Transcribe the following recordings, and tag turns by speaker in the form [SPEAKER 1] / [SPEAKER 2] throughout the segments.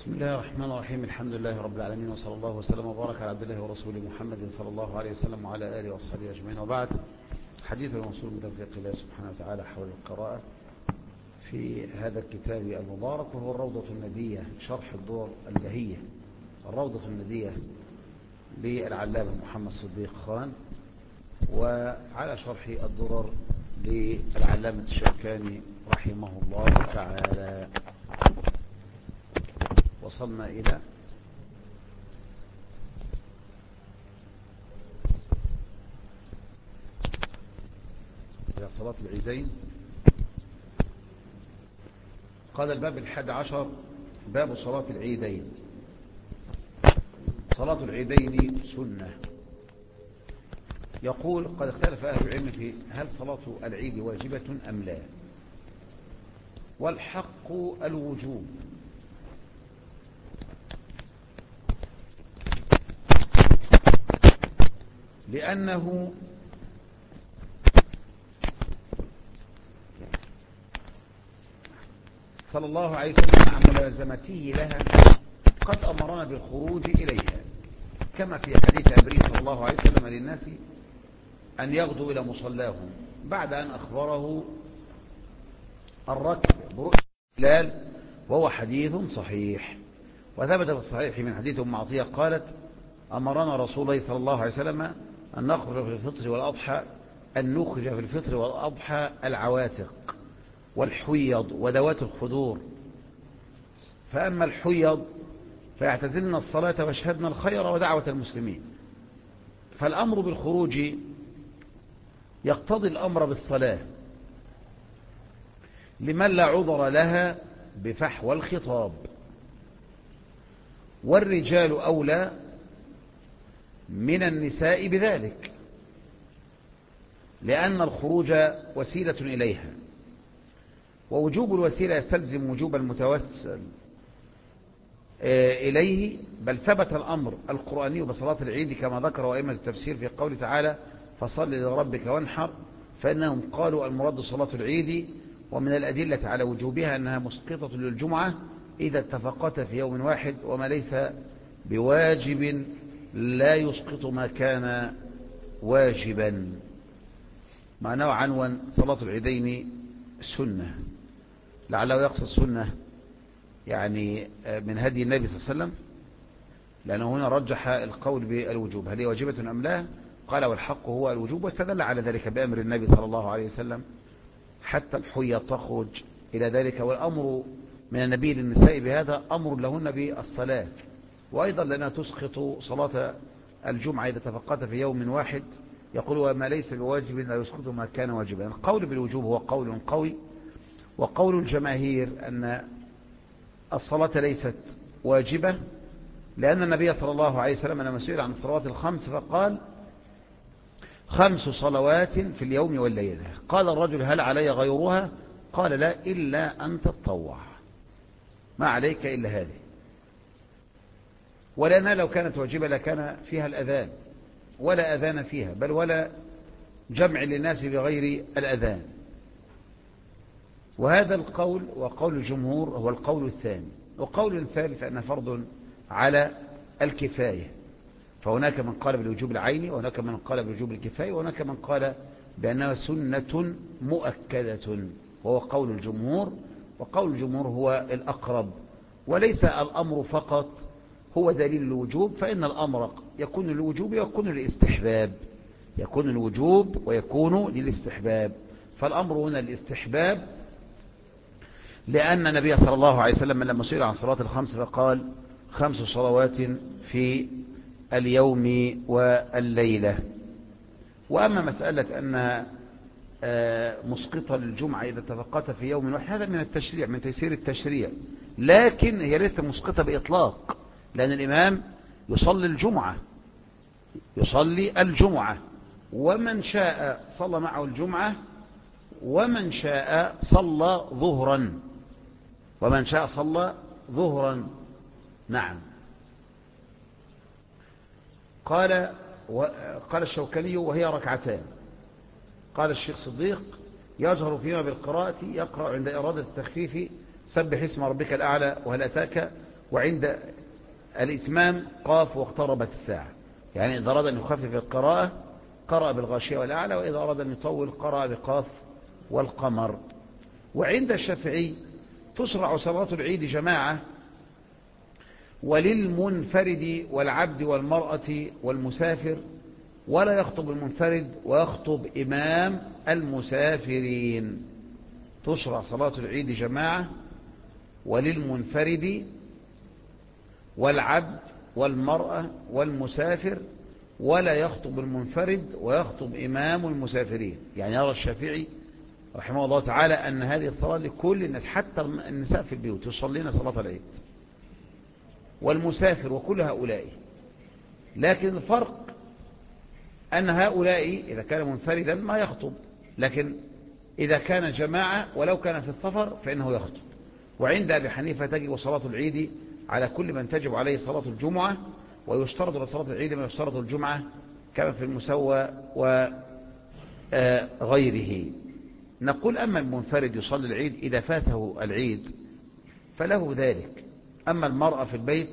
[SPEAKER 1] بسم الله الرحمن الرحيم. الحمد لله رب العالمين، وصلى الله وسلم وبارك على عبد الله ورسوله محمد صلى الله عليه وسلم وعلى آله وصحبه أجمعين، وبعد. حديث الموصول من توفيق الله سبحانه وتعالى حول القراءة في هذا الكتاب المبارك، وهو الروضة الندية، شرح الدور البهية، الروضة الندية للعلامة محمد صديق خان، وعلى شرح الدرر للعلامة الشوكاني رحمه الله تعالى. وصلنا إلى صلاة العيدين. قال الباب 11: باب صلاة العيدين. صلاة العيدين سنة. يقول: قد اختلف أهل العلم في هل صلاة العيد واجبة أم لا، والحق الوجوب، لأنه صلى الله عليه وسلم مع ملازمته لها قد أمرنا بالخروج إليها، كما في حديث أمره صلى الله عليه وسلم للناس أن يغدوا إلى مصلاهم بعد أن أخبره الركب برؤية الهلال، وهو حديث صحيح. وثبت في الصحيح من حديث أم عطية قالت: أمرنا رسول الله صلى الله عليه وسلم أن نخرج في الفطر والأضحى، أن نخرج في الفطر والأضحى العواتق والحيض وذوات الخدور، فأما الحيض فيعتزلن الصلاة ويشهدن الخير ودعوة المسلمين. فالأمر بالخروج يقتضي الأمر بالصلاة لمن لا عذر لها بفحوى الخطاب، والرجال أولى من النساء بذلك، لأن الخروج وسيلة إليها، ووجوب الوسيلة يستلزم وجوب المتوسل إليه. بل ثبت الأمر القرآني بصلاة العيد كما ذكر أئمة التفسير في قول تعالى: فصل لربك وانحر، فإنهم قالوا المراد صلاة العيد. ومن الأدلة على وجوبها أنها مسقطة للجمعة إذا اتفقتا في يوم واحد، وما ليس بواجب لا يسقط ما كان واجبا. معناه عنوان صلاة العيدين سنة، لعله يقصد سنة يعني من هدي النبي صلى الله عليه وسلم، لأنه هنا رجح القول بالوجوب، هل هي واجبة أم لا؟ قال: والحق هو الوجوب، واستدل على ذلك بأمر النبي صلى الله عليه وسلم حتى الحية تخرج إلى ذلك. والأمر من النبي للنساء بهذا أمر لهن بالصلاة، وأيضا لأنها تسقط صلاة الجمعة إذا تفقت في يوم واحد. يقول: وما ليس بواجب لا يسقط ما كان واجبا. القول بالوجوب هو قول قوي، وقول الجماهير أن الصلاة ليست واجبة، لأن النبي صلى الله عليه وسلم لما سئل عن الصلوات الخمس فقال: 5 صلوات في اليوم والليلة. قال الرجل: هل علي غيرها؟ قال: لا، إلا أن تتطوع، ما عليك إلا هذه. ولأنها لو كانت واجبة لكان فيها الأذان، ولا أذان فيها، بل ولا جمع للناس بغير الأذان. وهذا القول وقول الجمهور هو القول الثاني. وقول الثالث أن فرض على الكفاية، فهناك من قال بالوجوب العيني، وهناك من قال بالوجوب الكفاية، وهناك من قال بأنها سنة مؤكدة، وهو قول الجمهور. وقول الجمهور هو الأقرب، وليس الأمر فقط هو دليل الوجوب، فإن الأمر يكون للوجوب ويكون للاستحباب، يكون الوجوب ويكون للاستحباب. فالأمر هنا الاستحباب، لأن النبي صلى الله عليه وسلم لما سئل عن صلاة الخمس فقال: 5 صلوات في اليوم والليلة. وأما مسألة أن مسقطة للجمعة إذا تفقت في يوم واحد، هذا من التشريع، من تيسير التشريع، لكن هي ليست مسقطة بإطلاق، لأن الإمام يصلي الجمعة، يصلي الجمعة، ومن شاء صلى معه الجمعة، ومن شاء صلى ظهرا، ومن شاء صلى ظهرا. نعم. قال الشوكاني: وهي ركعتان. قال الشيخ صديق: يجهر فيما بالقراءة، يقرأ عند إرادة التخفيف سبح اسم ربك الأعلى وهل أتاك، وعند الإتمام قاف واقتربت الساعة، يعني إذا أراد أن يخفف القراءة قرأ بالغاشية والأعلى، وإذا أراد أن يطول قرأ بقاف والقمر. وعند الشافعي تشرع صلاة العيد جماعة، وللمنفرد والعبد والمرأة والمسافر، ولا يخطب المنفرد ويخطب إمام المسافرين. تشرع صلاة العيد جماعة وللمنفرد والعبد والمرأة والمسافر، ولا يخطب المنفرد ويخطب إمام المسافرين. يعني يرى الشافعي رحمه الله تعالى أن هذه الصلاة لكل الناس، حتى النساء في البيوت يصلين صلاة العيد، والمسافر وكل هؤلاء. لكن الفرق أن هؤلاء إذا كان منفردا ما يخطب، لكن إذا كان جماعة ولو كان في السفر فإنه يخطب. وعند أبي حنيفة تجب صلاة العيد على كل من تجب عليه صلاة الجمعة، ويشترط لصلاة العيد ما يشترط الجمعة كما في المسوى وغيره. نقول أما المنفرد يصلي العيد إذا فاته العيد فله ذلك، أما المرأة في البيت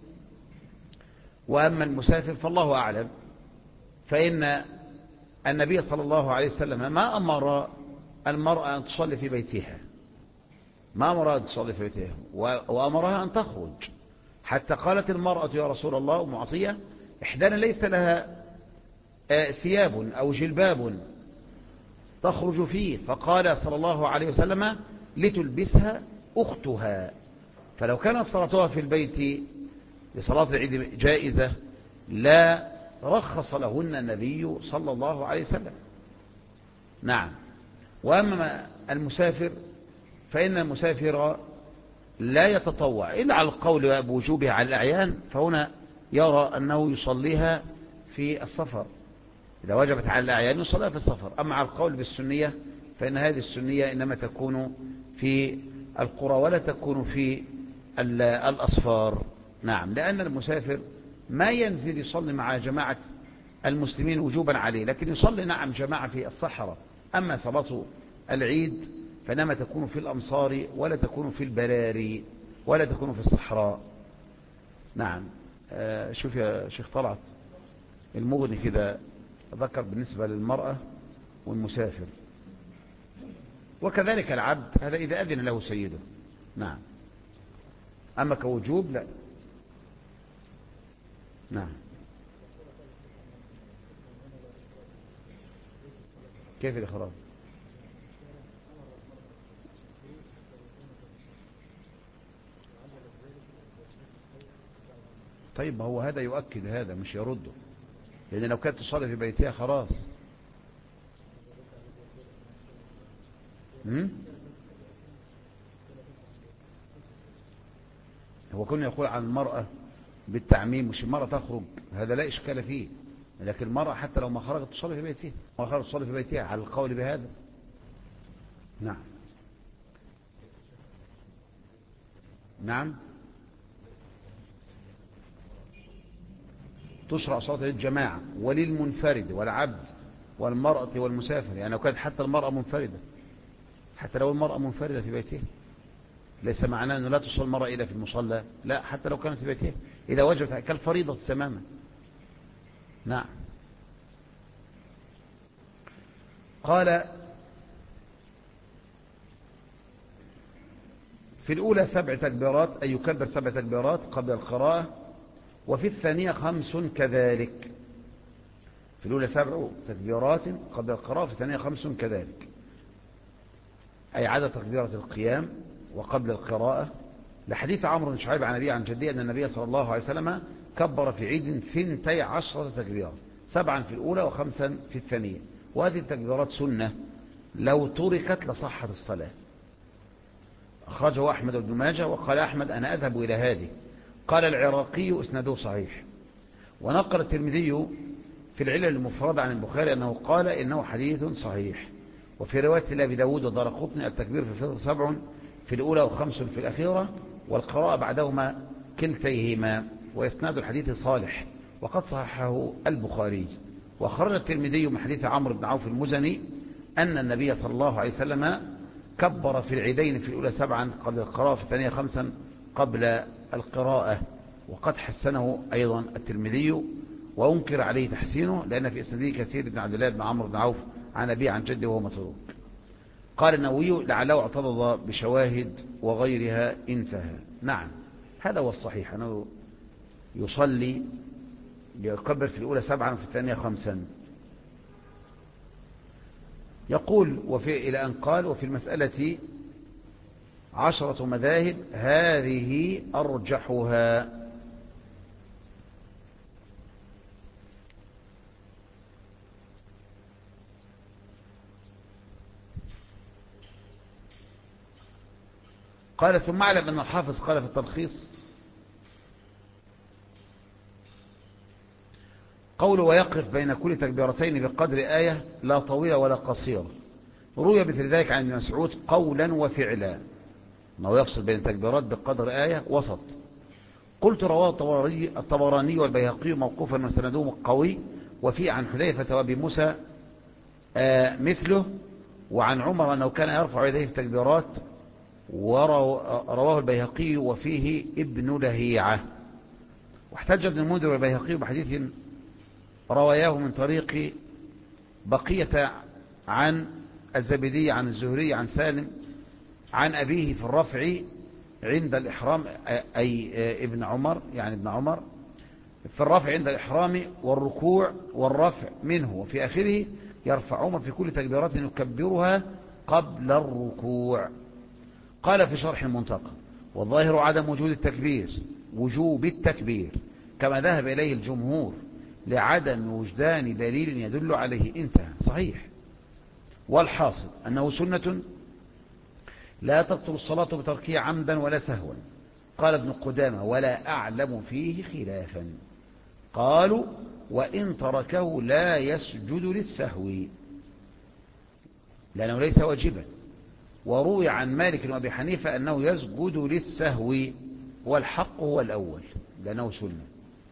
[SPEAKER 1] وأما المسافر فالله أعلم. فإن النبي صلى الله عليه وسلم ما أمر المرأة أن تصلي في بيتها، ما أمرها أن تصلي في بيتها، وأمرها أن تخرج. حتى قالت المرأة يا رسول الله معطية إحدانا ليس لها ثياب أو جلباب تخرج فيه، فقال صلى الله عليه وسلم لتلبسها أختها. فلو كانت صلاتها في البيت لصلاة العيد جائزة لا رخص لهن النبي صلى الله عليه وسلم. نعم. وأما المسافر فإن المسافر لا يتطوع إلا على القول بوجوبها على الأعيان، فهنا يرى أنه يصليها في السفر، إذا وجبت على الأعيان يصليها في السفر. أما على القول بالسنية فإن هذه السنية إنما تكون في القرى ولا تكون في الأصفار. نعم، لأن المسافر ما ينزل يصلي مع جماعة المسلمين وجوبا عليه، لكن يصلي نعم جماعة في الصحراء. أما صلاة العيد فإنما تكون في الأمصار ولا تكون في البراري ولا تكون في الصحراء. نعم. شوف يا شيخ طلعت المغني كده ذكر بالنسبة للمرأة والمسافر، وكذلك العبد هذا إذا أذن له سيده. نعم. أما كوجوب لا. نعم. كيف الإخراج؟ طيب ما هو هذا يؤكد هذا مش يرده، لأن لو كانت تصلي في بيتها خلاص. هو كنا يقول عن المرأة بالتعميم، مش المرأة تخرج، هذا لا إشكال فيه، لكن المرأة حتى لو ما خرجت تصلي في بيتها، ما خرجت تصلي في بيتها على القول بهذا. نعم. نعم. تشرع صلاة الجماعة وللمنفرد والعبد والمرأة والمسافر، يعني لو كانت حتى المرأة منفردة، حتى لو المرأة منفردة في بيتها، ليس معناه أنه لا تصلي المرأة إلا في المصلى، لا، حتى لو كانت في بيتها إذا وجبت كالفريضة تماما. نعم. قال في الأولى 7 تكبيرات، أي يكبر 7 تكبيرات قبل القراءة، وفي الثانية 5 كذلك. في الأولى 7 تكبيرات قبل القراءة، في الثانية 5 كذلك، أي عدد تكبيرة القيام وقبل القراءة، لحديث عمرو بن شعيب عن أبيه عن جديه أن النبي صلى الله عليه وسلم كبر في عيد 12 تكبيرة، 7 في الأولى و5 في الثانية. وهذه التكبيرات سنة لو تركت لصحت الصلاة. أخرجه أحمد بن ماجه، وقال أحمد أنا أذهب إلى هذه. قال العراقي اسناده صحيح. ونقل الترمذي في العلل المفردة عن البخاري أنه قال إنه حديث صحيح. وفي رواية لأبي داود ودارقطني التكبير في الفطر 7 في الأولى و5 في الأخيرة، والقراءة بعدهما كلتيهما، وإسناد الحديث صالح وقد صححه البخاري. وخرج الترمذي من حديث عمرو بن عوف المزني أن النبي صلى الله عليه وسلم كبر في العيدين في الأولى 7 قبل القراءة، في الثانية 5 قبل القراءة، وقد حسنه أيضا الترمذي وأنكر عليه تحسينه لأن في إسناده كثير بن عبد الله بن عمرو بن عوف عن أبيه عن جده وهو متروك. قال النووي لعله اعترض بشواهد وغيرها انتهى. نعم هذا هو الصحيح، أنه يصلي يكبر في الأولى 7 وفي الثانية 5. يقول إلى أن قال وفي المسألة 10 مذاهب هذه أرجحها. قال ثم اعلم أن الحافظ قال في التلخيص قوله ويقف بين كل تكبيرتين بقدر آية لا طويلة ولا قصيرة، روي مثل ذلك عن ابن مسعود قولا وفعلا، أنه يفصل بين التكبيرات بقدر آية وسط. قلت رواه الطبراني والبيهقي موقوفا وسنده قوي، وفي عن حذيفة وابي موسى مثله، وعن عمر أنه كان يرفع يديه في التكبيرات، ورواه البيهقي وفيه ابن لهيعة. واحتج ابن المنذر والبيهقي بحديث رواياه من طريق بقية عن الزبيدي عن الزهري عن سالم عن أبيه في الرفع عند الإحرام، أي ابن عمر يعني ابن عمر في الرفع عند الإحرام والركوع والرفع منه، وفي آخره يرفعهما في كل تكبيرات يكبرها قبل الركوع. قال في شرح المنتقى والظاهر عدم وجوب التكبير كما ذهب إليه الجمهور لعدم وجدان دليل يدل عليه. انتهى. صحيح. والحاصل أنه سنة لا تبطل الصلاة بتركها عمدا ولا سهوا. قال ابن قدامة ولا أعلم فيه خلافا. قالوا وإن تركه لا يسجد للسهو لأنه ليس واجبا، وروي عن مالك وابي حنيفة أنه يسجد للسهو، والحق هو الأول لأنه سنة.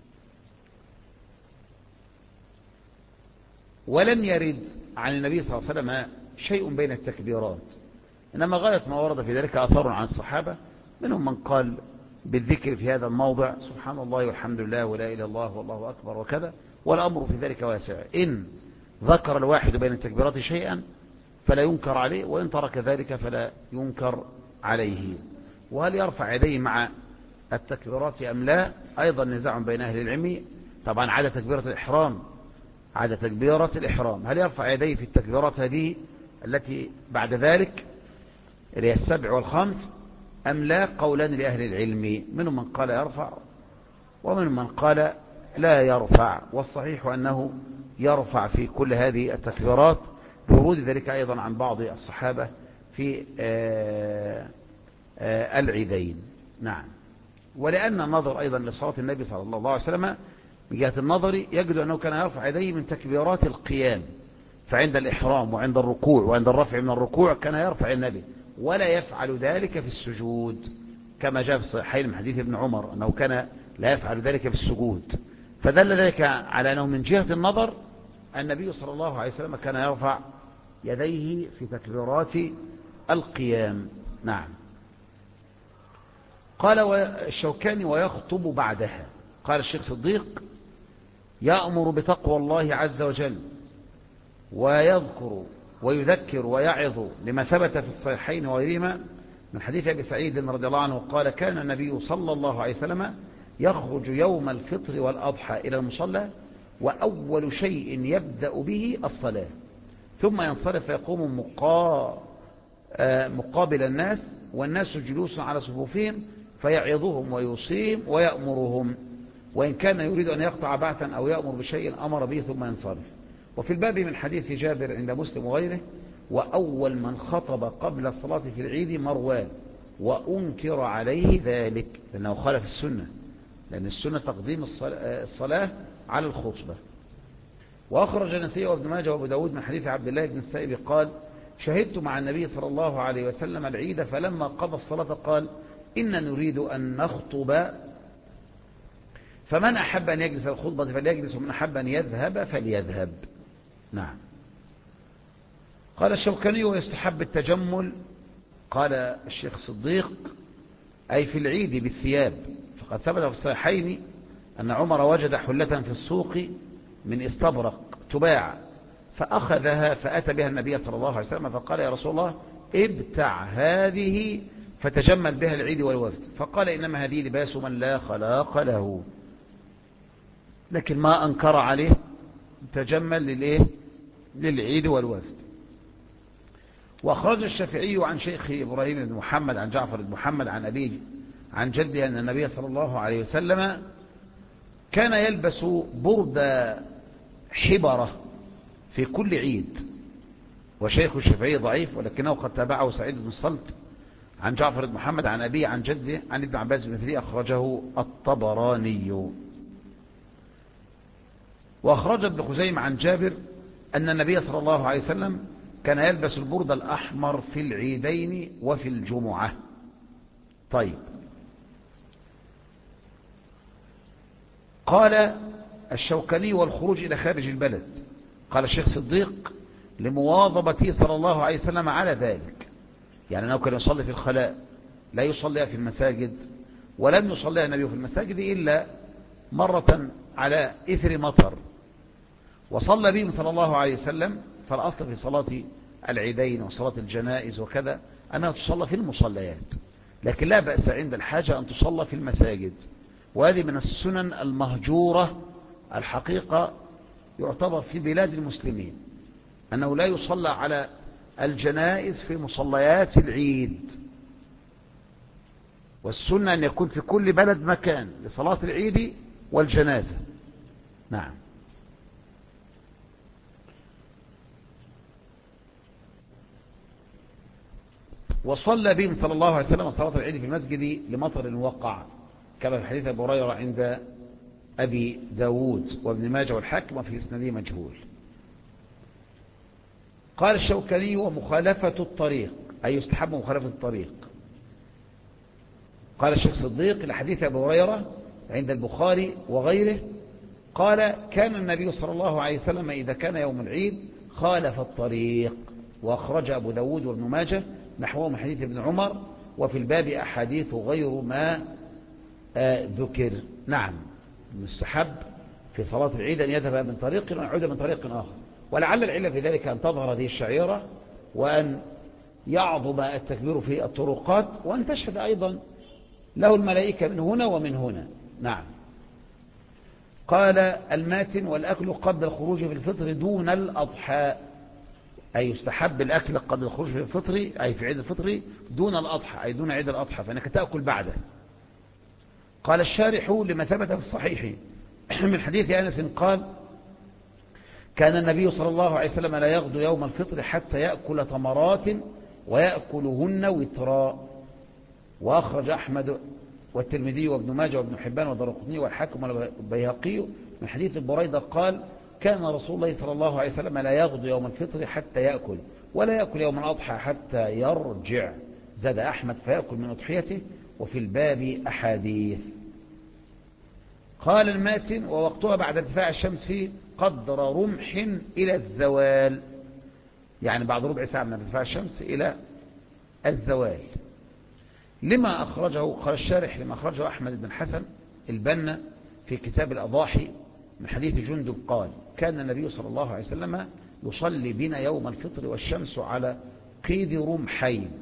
[SPEAKER 1] ولم يرد عن النبي صلى الله عليه وسلم شيء بين التكبيرات، إنما غاية ما ورد في ذلك أثر عن الصحابة، منهم من قال بالذكر في هذا الموضع سبحان الله والحمد لله ولا إله إلا الله والله أكبر وكذا، والأمر في ذلك واسع. إن ذكر الواحد بين التكبيرات شيئا فلا ينكر عليه، وإن ترك ذلك فلا ينكر عليه. وهل يرفع يديه مع التكبيرات أم لا أيضا نزاع بين أهل العلم. طبعا عادة تكبيرة الإحرام هل يرفع يديه في التكبيرات هذه التي بعد ذلك اللي هي 7 و5 أم لا؟ قولان لأهل العلم، منهم من قال يرفع ومنهم من قال لا يرفع، والصحيح أنه يرفع في كل هذه التكبيرات بورود ذلك أيضا عن بعض الصحابة في العيدين. نعم. ولأن النظر أيضا لصلاة النبي صلى الله عليه وسلم من جهة النظر يجد أنه كان يرفع يديه من تكبيرات القيام، فعند الإحرام وعند الركوع وعند الرفع من الركوع كان يرفع النبي، ولا يفعل ذلك في السجود كما جاء في الصحيحين من حديث ابن عمر أنه كان لا يفعل ذلك في السجود، فدل ذلك على أنه من جهة النظر النبي صلى الله عليه وسلم كان يرفع يديه في تكبيرات القيام. نعم. قال الشوكاني ويخطب بعدها. قال الشيخ صديق يأمر بتقوى الله عز وجل ويذكر ويذكر ويعظ لما ثبت في الصحيحين وغيرهما من حديث أبي سعيد رضي الله عنه قال كان النبي صلى الله عليه وسلم يخرج يوم الفطر والأضحى إلى المصلى وأول شيء يبدأ به الصلاة، ثم ينصرف فيقوم مقابل الناس والناس جلوس على صفوفهم فيعظهم ويوصيهم ويأمرهم، وإن كان يريد أن يقطع بعثا أو يأمر بشيء أمر به ثم ينصرف. وفي الباب من حديث جابر عند مسلم وغيره وأول من خطب قبل الصلاة في العيد مروان وأنكر عليه ذلك لأنه خالف السنة، لأن السنة تقديم الصلاة على الخطبة. وأخرج النسائي وابن ماجه وابو داود من حديث عبد الله بن السائب قال شهدت مع النبي صلى الله عليه وسلم العيد فلما قضى الصلاة قال إن نريد أن نخطب فمن أحب أن يجلس الخطبة فليجلس ومن أحب أن يذهب فليذهب. نعم. قال الشوكاني ويستحب التجمل. قال الشيخ صديق أي في العيد بالثياب. فقد ثبت في الصحيحين أن عمر وجد حلة في السوق من استبرق تباع، فأخذها فأتى بها النبي صلى الله عليه وسلم فقال يا رسول الله ابتع هذه فتجمل بها العيد والوفد. فقال إنما هذه لباس من لا خلاق له، لكن ما أنكر عليه تجمل للعيد والوفد. وأخرج الشافعي عن شيخ إبراهيم بن محمد عن جعفر بن محمد عن أبيه عن جده أن النبي صلى الله عليه وسلم كان يلبس برد حبرة في كل عيد. وشيخ الشافعي ضعيف، ولكنه قد تابعه سعيد بن الصلت عن جعفر بن محمد عن أبيه عن جده عن ابن عباس بن أخرجه الطبراني. وأخرج ابن خزيمة عن جابر أن النبي صلى الله عليه وسلم كان يلبس البرد الأحمر في العيدين وفي الجمعة. طيب، قال الشوكاني والخروج إلى خارج البلد. قال الشيخ صديق لمواظبته صلى الله عليه وسلم على ذلك، يعني أنه كان يصلي في الخلاء، لا يصلي في المساجد، ولم يصلي النبي في المساجد إلا مرة على إثر مطر، وصلى بهم صلى الله عليه وسلم. فالأصل في صلاة العيدين وصلاة الجنائز وكذا أنها تصلى في المصليات، لكن لا بأس عند الحاجة أن تصلى في المساجد. وهذه من السنن المهجورة الحقيقة، يعتبر في بلاد المسلمين أنه لا يصلى على الجنائز في مصليات العيد، والسنة أن يكون في كل بلد مكان لصلاة العيد والجنازة. نعم. وصلى بهم صلى الله عليه وسلم صلاة العيد في المسجد لمطر وقع، كما في حديث أبي هريرة عند أبي داود وابن ماجه والحاكم وفي إسناده مجهول. قال الشوكاني ومخالفة الطريق، أي يستحب مخالفة الطريق. قال الشيخ صديق لحديث أبي هريرة عند البخاري وغيره قال كان النبي صلى الله عليه وسلم إذا كان يوم العيد خالف الطريق. وأخرج أبو داود وابن ماجه نحوه من حديث ابن عمر، وفي الباب أحاديث غير ما ذكر. نعم، مستحب في صلاة العيد أن يذهب من طريق ويعود من طريق آخر، ولعل العلة في ذلك أن تظهر هذه الشعيرة وأن يعظم التكبير في الطرقات، وأن تشهد أيضا له الملائكة من هنا ومن هنا. نعم. قال الماتن والأكل قبل الخروج في الفطر دون الأضحى، أي يستحب الأكل قبل الخروج في الفطر، أي في عيد الفطر دون الأضحى، أي دون عيد الأضحى، فإنك تأكل بعده. قال الشارح لما ثبت في الصحيح من حديث أنس قال كان النبي صلى الله عليه وسلم لا يغدو يوم الفطر حتى يأكل تمرات ويأكلهن وترا. وأخرج أحمد والترمذي وابن ماجه وابن حبان والدارقطني والحاكم والبيهقي من حديث بريدة قال كان رسول الله صلى الله عليه وسلم لا يغدو يوم الفطر حتى يأكل، ولا يأكل يوم الأضحى حتى يرجع. زاد أحمد فيأكل من أضحيته. وفي الباب أحاديث. قال الماتن ووقتها بعد ارتفاع الشمس قدر رمح إلى الزوال، يعني بعد ربع ساعة من ارتفاع الشمس إلى الزوال. لما أخرجه، قال الشارح لما أخرجه أحمد بن حسن البنا في كتاب الأضاحي من حديث جندب قال كان النبي صلى الله عليه وسلم يصلي بنا يوم الفطر والشمس على قيد رمحين،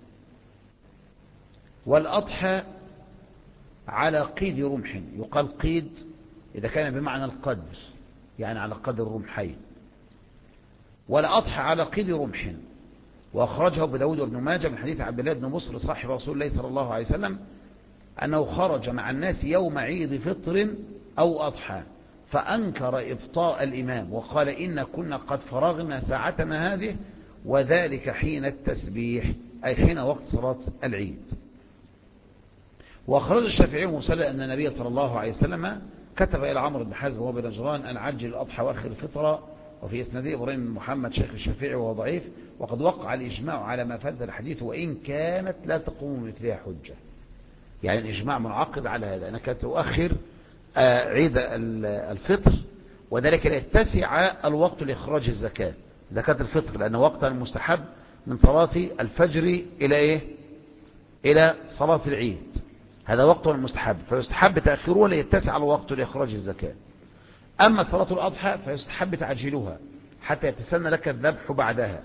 [SPEAKER 1] والأضحى على قيد رمح. يقال قيد إذا كان بمعنى القدر، يعني على قدر رمحين، والأضحى على قيد رمح. وأخرجه ابو داود وابن ماجه من حديث عبد الله بن بصر صاحب رسول الله صلى الله عليه وسلم أنه خرج مع الناس يوم عيد فطر أو أضحى فأنكر إبطاء الإمام وقال إن كنا قد فرغنا ساعتنا هذه، وذلك حين التسبيح، أي حين وقت صلاة العيد. وأخرج الشافعي مرسلا أن النبي صلى الله عليه وسلم كتب إلى عمرو بن حزم وابن نجران أن عجل الأضحى وأخر الفطر. وفي إسناده إبراهيم بن محمد شيخ الشافعي وهو ضعيف، وقد وقع الإجماع على ما فات الحديث وإن كانت لا تقوم مثلها حجة. يعني الإجماع منعقد على هذا أنك تؤخر عيد الفطر، وذلك ليتسع الوقت لإخراج الزكاة، زكاة الفطر، لأنه وقتها المستحب من صلاة الفجر إلى إيه؟ إلى صلاة العيد. هذا وقت المستحب، فيستحب تأخيره ليتسع الوقت لإخراج الزكاة. أما صلاة الأضحى فيستحب تعجيلها حتى يتسنى لك الذبح بعدها.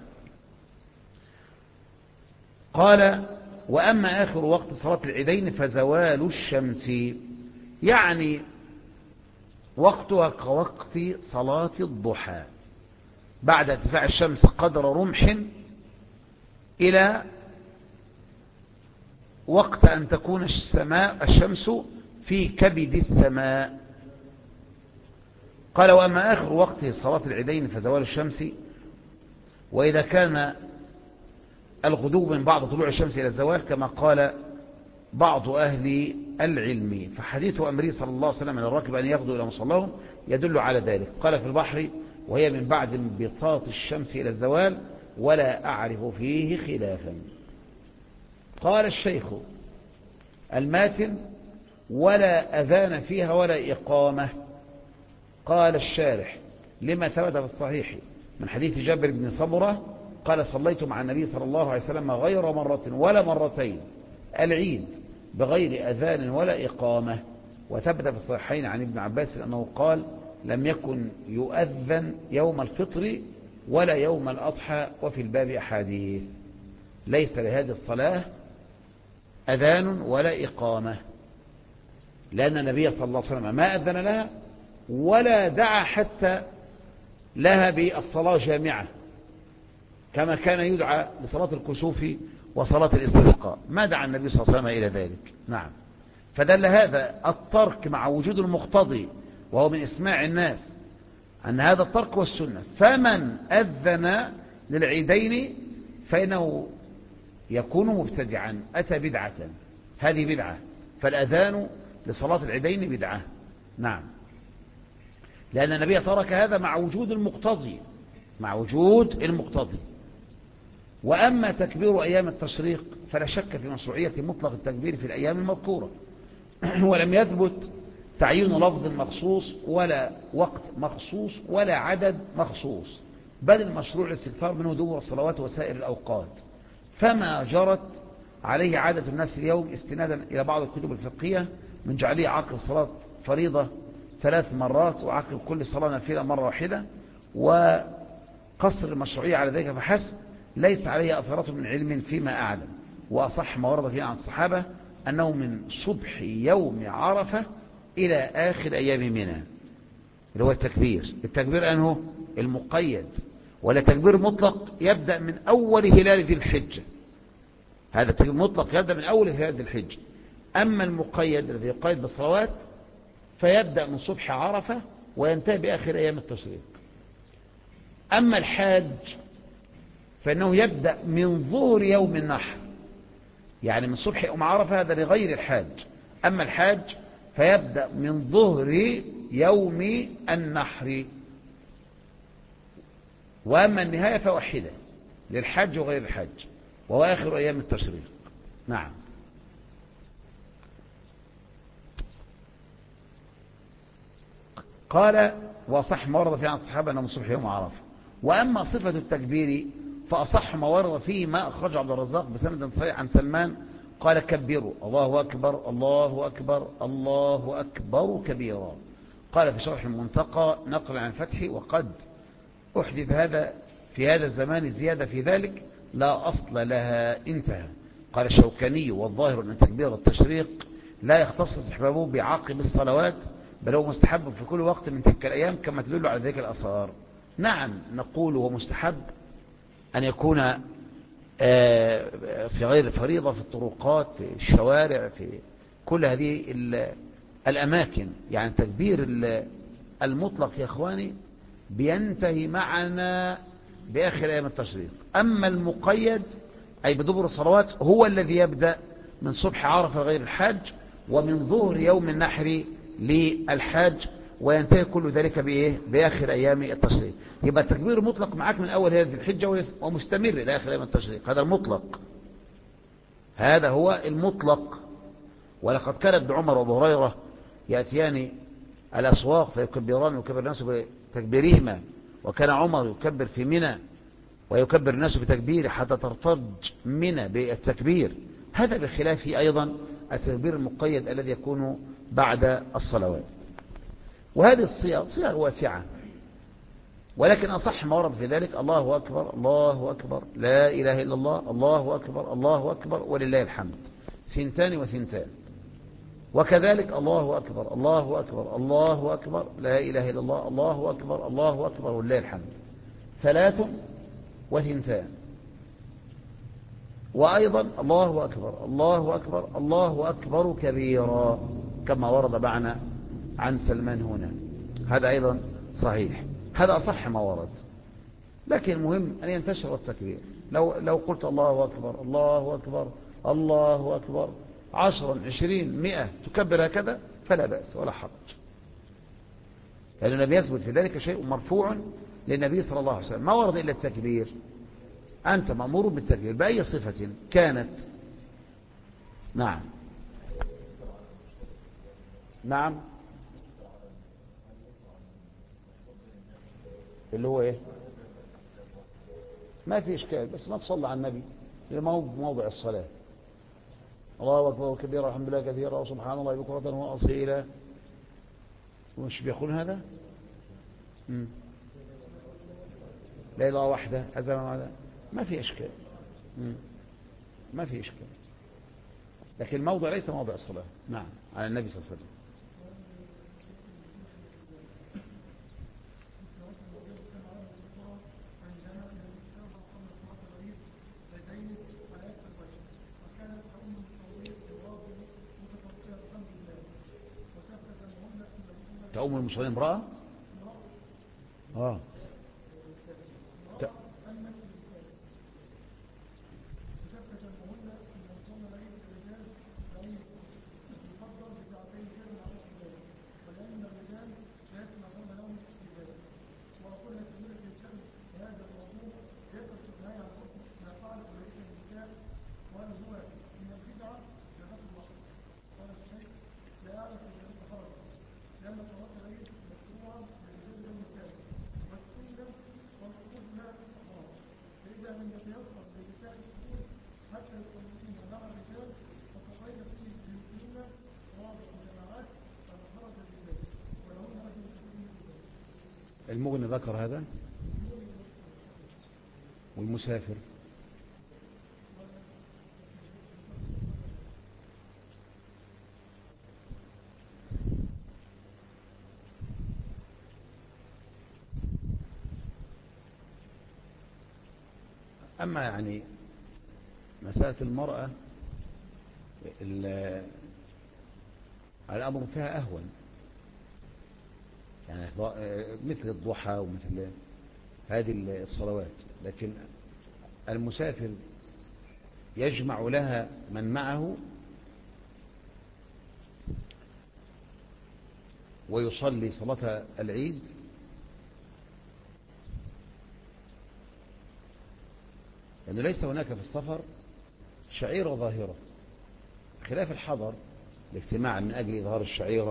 [SPEAKER 1] قال وأما آخر وقت صلاة العيدين فزوال الشمس، يعني وقتها كوقت صلاة الضحى بعد ارتفاع الشمس قدر رمح إلى وقت أن تكون الشمس في كبد السماء. قال وأما آخر وقت صلاة العيدين فزوال الشمس، وإذا كان الغدو من بعض طلوع الشمس إلى الزوال كما قال بعض أهل العلم، فحديث أمره صلى الله عليه وسلم للراكب أن يغدو إلى مصلاهم يدل على ذلك. قال في البحر وهي من بعد انبساط الشمس إلى الزوال ولا أعرف فيه خلافا. قال الشيخ الماتن ولا أذان فيها ولا إقامة. قال الشارح لما ثبت في الصحيح من حديث جابر بن سمرة قال صليت مع النبي صلى الله عليه وسلم غير مرة ولا مرتين العيد بغير أذان ولا إقامة. وثبت في الصحيحين عن ابن عباس أنه قال لم يكن يؤذن يوم الفطر ولا يوم الأضحى. وفي الباب أحاديث ليس لهذه الصلاة أذان ولا إقامة، لأن النبي صلى الله عليه وسلم ما أذن لها ولا دعا حتى لها بالصلاة جامعة كما كان يدعى لصلاة الكسوف وصلاة الاستسقاء، ما دعا النبي صلى الله عليه وسلم إلى ذلك. نعم، فدل هذا الترك مع وجود المقتضي وهو من إسماع الناس أن هذا الترك والسنة. فمن أذن للعيدين فإنه يكون مبتدعا أتى بدعة، هذه بدعة، فالأذان لصلاة العيدين بدعة. نعم، لأن النبي ترك هذا مع وجود المقتضي، مع وجود المقتضي. وأما تكبير أيام التشريق فلا شك في مشروعية مطلق التكبير في الأيام المذكورة ولم يثبت تعيين لفظ مخصوص ولا وقت مخصوص ولا عدد مخصوص، بل المشروع الاستغفار منه دبر الصلوات وسائر الأوقات، فما جرت عليه عادة الناس اليوم استنادا إلى بعض الكتب الفقهية من جعله عقب صلاة فريضة 3 مرات وعقب كل صلاة نافلة مرة واحدة وقصر المشروعية على ذلك فحسب، ليس عليه أثرات من علم فيما أعلم. وأصح ما ورد فيه عن الصحابة أنه من صبح يوم عرفة إلى آخر أيام منى، اللي هو التكبير أنه المقيد، ولا تكبير مطلق يبدأ من أول هلال ذي الحجة، هذا التكبير مطلق يبدأ من أول هلال ذي الحجة. أما المقيد الذي يقيد بالصلوات فيبدأ من صبح عرفة وينتهي بآخر أيام التشريق. أما الحاج فإنه يبدأ من ظهر يوم النحر، يعني من صبح يوم عرفة، هذا لغير الحاج. أما الحاج فيبدأ من ظهر يوم النحر. وأما النهاية فواحدة للحج وغير الحج، وهو آخر أيام التشريق. نعم. قال وأصح ما ورد فيه عن الصحابة أنه من صبح يوم عرفة. وأما صفة التكبير فأصح ما ورد فيه ما أخرج عبد الرزاق بسند صحيح عن سلمان قال كبروا الله أكبر الله أكبر الله أكبر كبيرا. قال في شرح المنتقى نقل عن فتح وقد أحدث هذا في هذا الزمان زيادة في ذلك لا أصل لها، انتهى. قال الشوكاني والظاهر أن تكبير التشريق لا يختص استحبابه بعاقب الصلوات، بل هو مستحب في كل وقت من تلك الأيام كما تدل على ذلك الآثار. نعم، نقول هو مستحب أن يكون في غير الفريضة، في الطرقات، في الشوارع، في كل هذه الأماكن. يعني تكبير المطلق يا أخواني بينتهي معنا بآخر أيام التشريق. أما المقيد أي بدبر الصلوات هو الذي يبدأ من صبح عرفة غير الحاج ومن ظهر يوم النحر للحاج وينتهي كل ذلك بآخر أيام التشريق. يبقى التكبير مطلق معك من أول هذه الحجة ومستمر إلى آخر أيام التشريق، هذا المطلق، هذا هو المطلق. ولقد كان ابن عمر وابو هريرة يأتيان الأسواق فيكبران ويكبر الناس بتكبيرهما، وكان عمر يكبر في منى ويكبر الناس بتكبيره حتى ترتج منى بالتكبير. هذا بخلاف أيضا التكبير المقيد الذي يكون بعد الصلوات. وهذه صيغ واسعة، ولكن أصح ما ورد في ذلك الله أكبر الله أكبر لا إله إلا الله الله أكبر الله أكبر ولله الحمد، 2 و2. وكذلك الله أكبر الله أكبر الله أكبر لا إله إلا الله الله أكبر الله أكبر ولله الحمد، 3 و2. وأيضا الله أكبر الله أكبر الله أكبر كبيرا كما ورد معنا عن سلمان هنا، هذا أيضا صحيح، هذا أصح ما ورد. لكن المهم أن ينتشر التكبير. لو قلت الله أكبر الله أكبر الله أكبر 10 20 100 تكبر هكذا فلا بأس ولا حرج، لأن النبي يثبت في ذلك شيء مرفوع للنبي صلى الله عليه وسلم، ما ورد إلا التكبير. أنت مأمور بالتكبير بأي صفة كانت. نعم نعم، اللي هو ايه؟ ما في اشكال، بس ما تصلى على النبي موضع الصلاة. الله أكبر كبيرا الحمد لله كثيرا وسبحان الله بكرة وأصيلا، مش بيقول هذا؟ لا إله واحدة، هذا ما في اشكال، ما في اشكال، لكن الموضع ليس موضع الصلاة. نعم، على النبي صلى الله عليه وسلم. تؤم المصلين امرأة المغني ذكر هذا، والمسافر أما يعني مسألة المرأة الأمر فيها أهون، يعني مثل الضحى ومثل هذه الصلوات، لكن المسافر يجمع لها من معه ويصلي صلاة العيد، لأنه ليس هناك في السفر شعيرة ظاهرة خلاف الحضر، الاجتماع من أجل إظهار الشعيرة.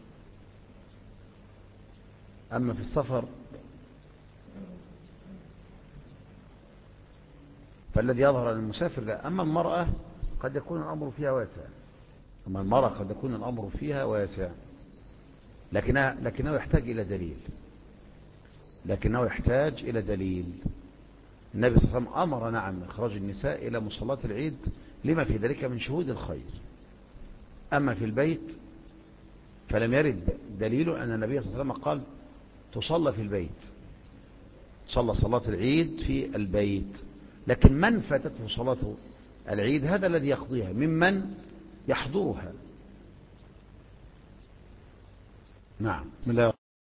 [SPEAKER 1] أما في السفر فالذي يظهر للمسافر لا. أما المرأة قد يكون الأمر فيها واسع، لكنه يحتاج إلى دليل. النبي صلى الله عليه وسلم أمر نعم إخراج النساء إلى مصلاة العيد لما في ذلك من شهود الخير. أما في البيت فلم يرد دليل أن النبي صلى الله عليه وسلم قال تصلى في البيت، صلى صلاة العيد في البيت، لكن من فاتته صلاة العيد هذا الذي يقضيها ممن يحضرها. نعم.